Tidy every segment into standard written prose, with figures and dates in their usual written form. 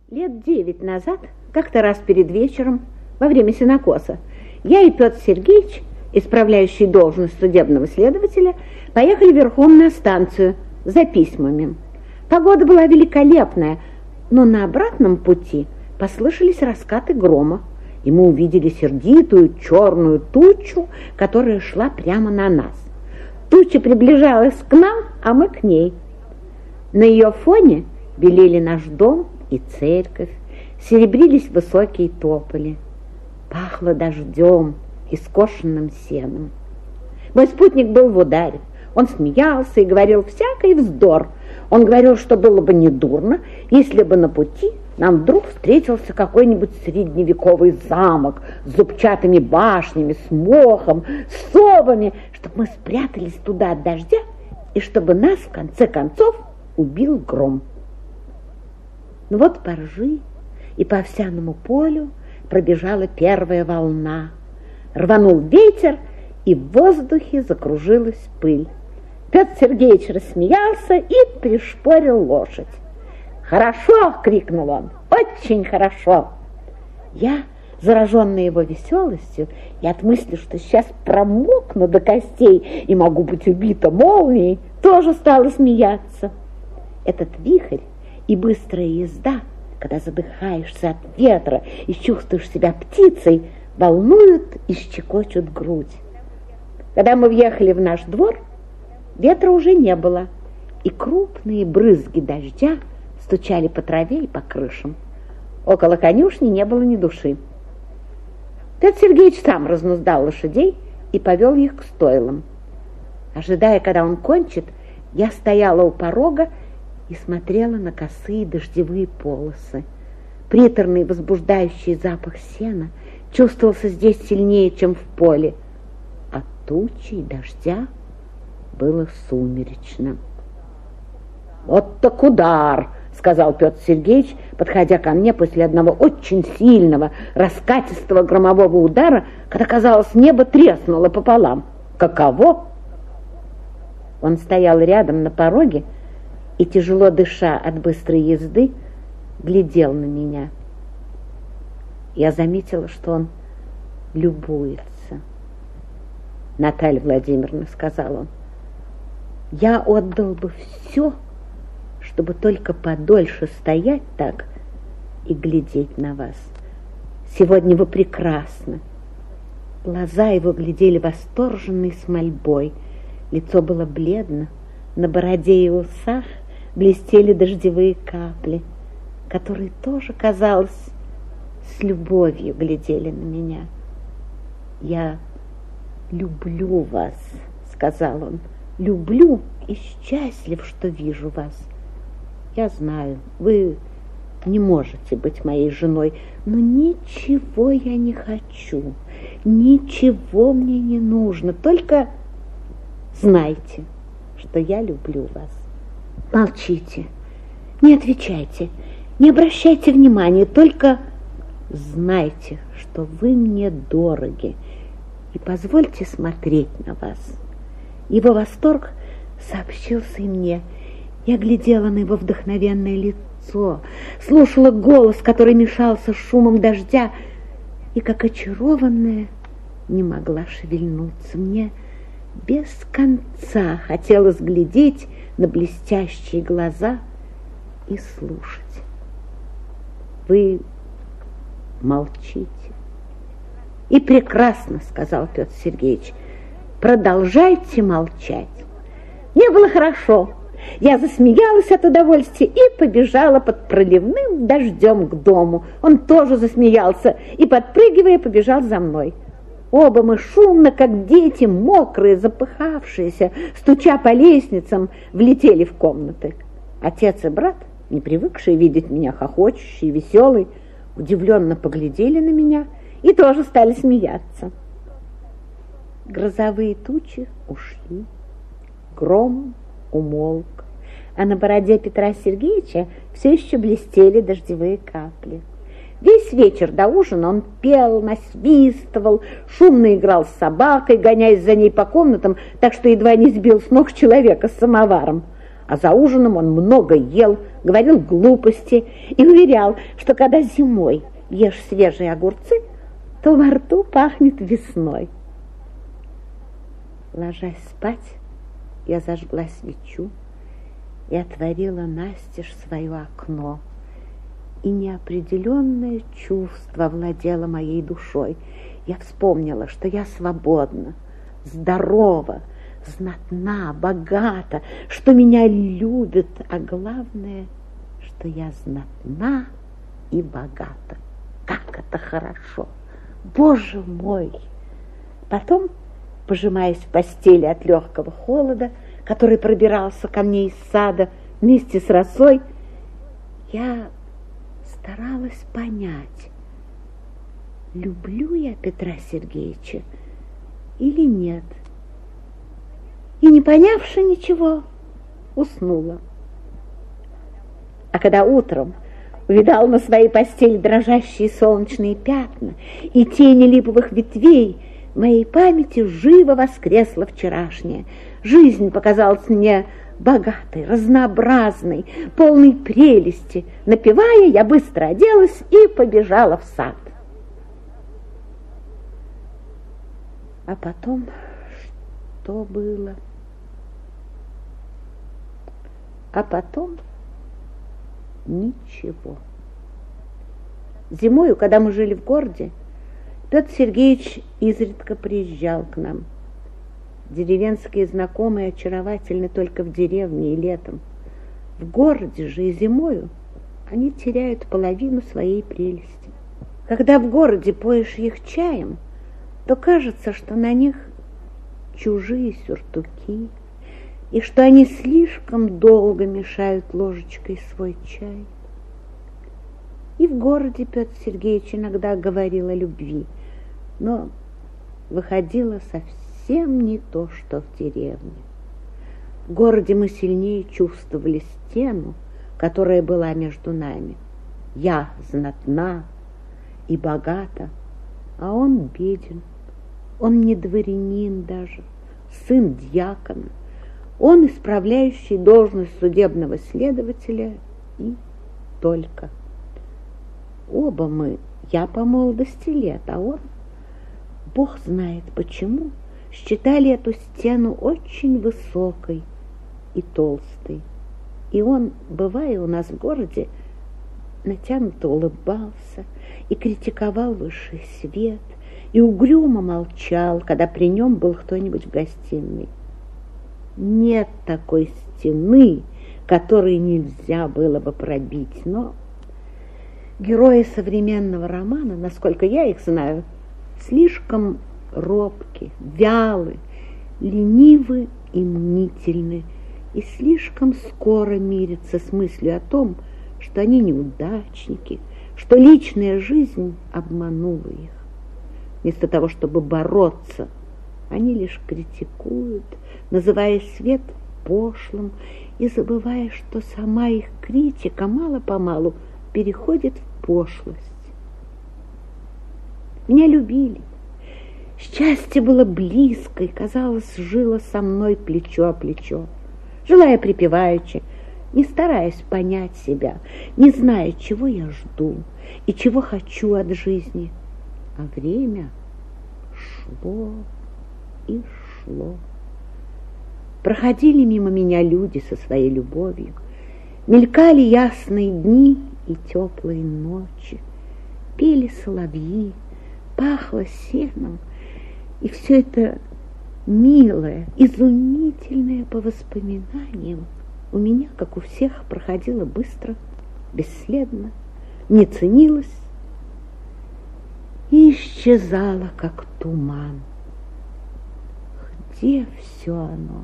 Лет 9 назад, как-то раз перед вечером, во время сенокоса, я и Петр Сергеевич, исправляющий должность судебного следователя, поехали верхом на станцию за письмами. Погода была великолепная, но на обратном пути послышались раскаты грома, и мы увидели сердитую черную тучу, которая шла прямо на нас. Туча приближалась к нам, а мы к ней. На ее фоне белели наш дом и церковь, серебрились высокие тополи. Пахло дождем и скошенным сеном. Мой спутник был в ударе. Он смеялся и говорил всякий вздор. Он говорил, что было бы недурно, если бы на пути нам вдруг встретился какой-нибудь средневековый замок с зубчатыми башнями, с мохом, с совами, чтобы мы спрятались туда от дождя и чтобы нас, в конце концов, убил гром. Но вот по ржи и по овсяному полю пробежала первая волна. Рванул ветер, и в воздухе закружилась пыль. Петр Сергеевич рассмеялся и пришпорил лошадь. «Хорошо!» — крикнул он. «Очень хорошо!» Я, зараженная его веселостью и от мысли, что сейчас промокну до костей и могу быть убита молнией, тоже стала смеяться. Этот вихрь и быстрая езда, когда задыхаешься от ветра и чувствуешь себя птицей, волнуют и щекочут грудь. Когда мы въехали в наш двор, ветра уже не было, и крупные брызги дождя стучали по траве и по крышам. Около конюшни не было ни души. Петр Сергеевич сам разнуздал лошадей и повел их к стойлам. Ожидая, когда он кончит, я стояла у порога и смотрела на косые дождевые полосы. Приторный возбуждающий запах сена чувствовался здесь сильнее, чем в поле. От тучи и дождя было сумеречно. «Вот так удар!» — сказал Петр Сергеевич, подходя ко мне после одного очень сильного, раскатистого громового удара, когда, казалось, небо треснуло пополам. «Каково?» Он стоял рядом на пороге и, тяжело дыша от быстрой езды, глядел на меня. Я заметила, что он любуется. «Наталья Владимировна, — сказал он, — я отдал бы все, чтобы только подольше стоять так и глядеть на вас. Сегодня вы прекрасны». Глаза его глядели восторженной с мольбой, лицо было бледно, на бороде и усах блестели дождевые капли, которые тоже, казалось, с любовью глядели на меня. «Я люблю вас, — сказал он, — люблю и счастлив, что вижу вас. Я знаю, вы не можете быть моей женой, но ничего я не хочу, ничего мне не нужно, только знайте, что я люблю вас. Молчите, не отвечайте, не обращайте внимания, только знайте, что вы мне дороги, и позвольте смотреть на вас». Его восторг сообщился и мне. Я глядела на его вдохновенное лицо, слушала голос, который мешался с шумом дождя, и, как очарованная, не могла шевельнуться. Мне без конца хотелось глядеть на блестящие глаза и слушать. «Вы молчите». «И прекрасно, — сказал Петр Сергеевич, — продолжайте молчать». Мне было хорошо. Я засмеялась от удовольствия и побежала под проливным дождем к дому. Он тоже засмеялся и, подпрыгивая, побежал за мной. Оба мы шумно, как дети, мокрые, запыхавшиеся, стуча по лестницам, влетели в комнаты. Отец и брат, не привыкшие видеть меня хохочущей, веселой, удивленно поглядели на меня и тоже стали смеяться. Грозовые тучи ушли, гром умолк, а на бороде Петра Сергеевича все еще блестели дождевые капли. Весь вечер до ужина он пел, насвистывал, шумно играл с собакой, гоняясь за ней по комнатам, так что едва не сбил с ног человека с самоваром. а за ужином он много ел, говорил глупости и уверял, что когда зимой ешь свежие огурцы, то во рту пахнет весной. Ложась спать, я зажгла свечу и отворила настежь свое окно. И неопределенное чувство владело моей душой. Я вспомнила, что я свободна, здорова, знатна, богата, что меня любят, а главное, что я знатна и богата. Как это хорошо! Боже мой! Потом, пожимаясь в постели от легкого холода, который пробирался ко мне из сада вместе с росой, я старалась понять, люблю я Петра Сергеевича или нет. И, не понявши ничего, уснула. А когда утром увидала на своей постели дрожащие солнечные пятна и тени липовых ветвей, в моей памяти живо воскресла вчерашняя. Жизнь показалась мне богатой, разнообразной, полной прелести. Напевая, я быстро оделась и побежала в сад. А потом что было? А потом ничего. Зимою, когда мы жили в городе, Петр Сергеевич изредка приезжал к нам. Деревенские знакомые очаровательны только в деревне и летом. В городе же и зимою они теряют половину своей прелести. Когда в городе поешь их чаем, то кажется, что на них чужие сюртуки, и что они слишком долго мешают ложечкой свой чай. И в городе Петр Сергеевич иногда говорил о любви, но выходило совсем не то, что в деревне. В городе мы сильнее чувствовали стену, которая была между нами. Я знатна и богата, а он беден. Он не дворянин даже, сын дьякона. Он исправляющий должность судебного следователя и только. Оба мы, я по молодости лет, а он, Бог знает почему, считали эту стену очень высокой и толстой. И он, бывая у нас в городе, натянуто улыбался и критиковал высший свет, и угрюмо молчал, когда при нем был кто-нибудь в гостиной. Нет такой стены, которой нельзя было бы пробить, но герои современного романа, насколько я их знаю, слишком робки, вялы, ленивы и мнительны, и слишком скоро мирятся с мыслью о том, что они неудачники, что личная жизнь обманула их. Вместо того, чтобы бороться, они лишь критикуют, называя свет пошлым и забывая, что сама их критика мало-помалу переходит в пошлость. Меня любили. Счастье было близко и, казалось, жило со мной плечо о плечо. Жила я припеваючи, не стараясь понять себя, не зная, чего я жду и чего хочу от жизни. А время шло и шло. Проходили мимо меня люди со своей любовью, мелькали ясные дни и теплые ночи, пели соловьи, пахло сеном, и все это милое, изумительное по воспоминаниям у меня, как у всех, проходило быстро, бесследно, не ценилось и исчезало, как туман. Где все оно?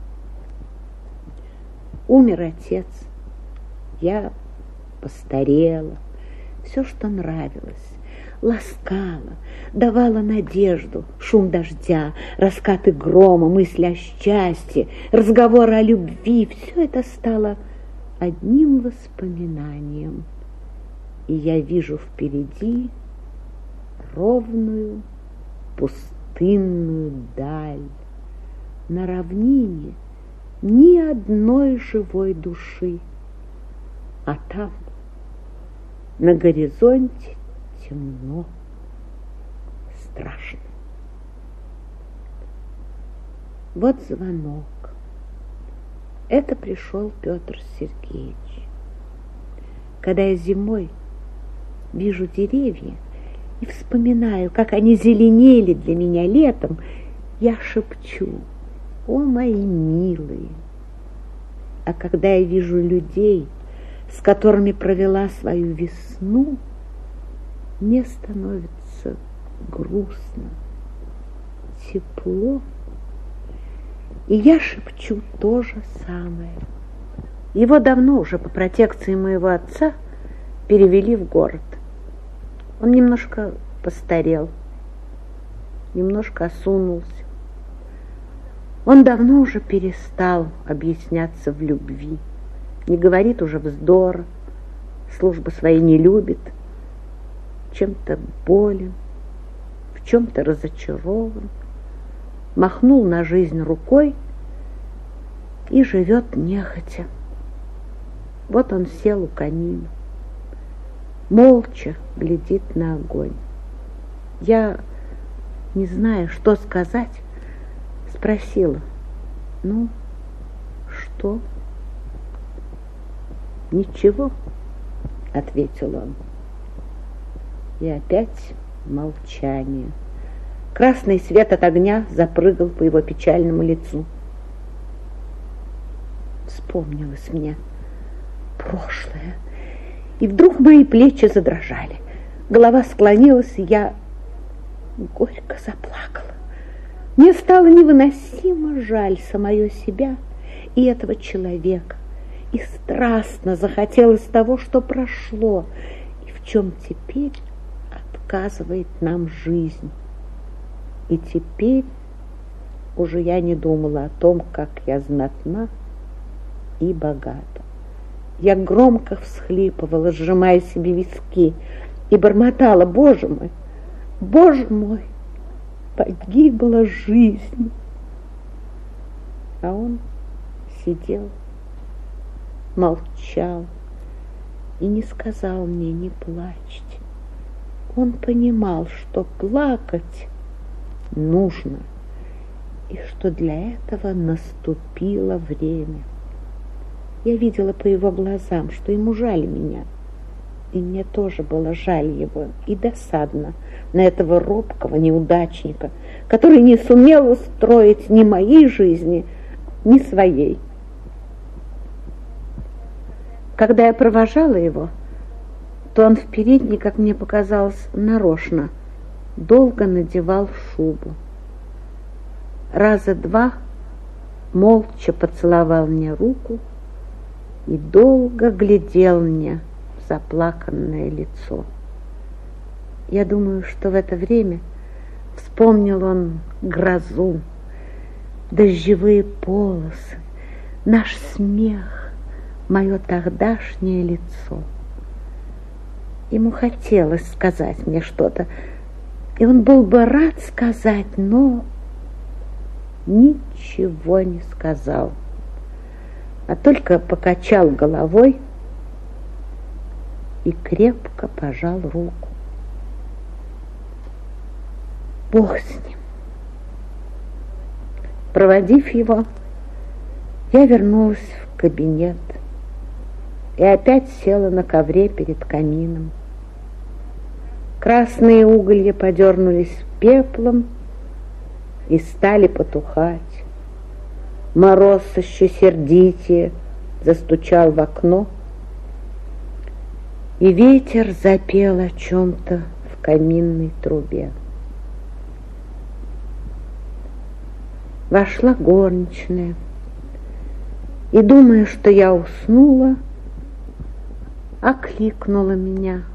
Умер отец, я постарела, все, что нравилось, ласкала, давала надежду, шум дождя, раскаты грома, мысли о счастье, разговоры о любви, все это стало одним воспоминанием. И я вижу впереди ровную пустынную даль. На равнине ни одной живой души. А там, на горизонте, темно, страшно. Вот звонок. Это пришел Петр Сергеевич. Когда я зимой вижу деревья и вспоминаю, как они зеленели для меня летом, я шепчу: «О, мои милые!» А когда я вижу людей, с которыми провела свою весну, мне становится грустно, тепло, и я шепчу то же самое. Его давно уже по протекции моего отца перевели в город. Он немножко постарел, немножко осунулся. Он давно уже перестал объясняться в любви, не говорит уже вздора, службы своей не любит, чем-то болен, в чем-то разочарован, махнул на жизнь рукой и живет нехотя. Вот он сел у камина, молча глядит на огонь. Я, не зная, что сказать, спросила: «Ну, что?» «Ничего», — ответил он. И опять молчание. Красный свет от огня запрыгал по его печальному лицу. Вспомнилось мне прошлое, и вдруг мои плечи задрожали. Голова склонилась, и я горько заплакала. Мне стало невыносимо жаль самое себя и этого человека, и страстно захотелось того, что прошло, и в чем теперь отказывает нам жизнь. И теперь уже я не думала о том, как я знатна и богата. Я громко всхлипывала, сжимая себе виски, и бормотала: Боже мой, погибла жизнь. А он сидел, молчал и не сказал мне: не плачьте. Он понимал, что плакать нужно, и что для этого наступило время. Я видела по его глазам, что ему жаль меня, и мне тоже было жаль его, и досадно на этого робкого неудачника, который не сумел устроить ни моей жизни, ни своей. Когда я провожала его, то он в передней, как мне показалось, нарочно долго надевал шубу. Раза два молча поцеловал мне руку и долго глядел мне в заплаканное лицо. Я думаю, что в это время вспомнил он грозу, дождевые полосы, наш смех, мое тогдашнее лицо. Ему хотелось сказать мне что-то, и он был бы рад сказать, но ничего не сказал, а только покачал головой и крепко пожал руку. Бог с ним. Проводив его, я вернулась в кабинет и опять села на ковре перед камином. Красные уголья подернулись пеплом и стали потухать. Мороз еще сердитее застучал в окно, и ветер запел о чем-то в каминной трубе. Вошла горничная, и, думая, что я уснула, окликнула меня: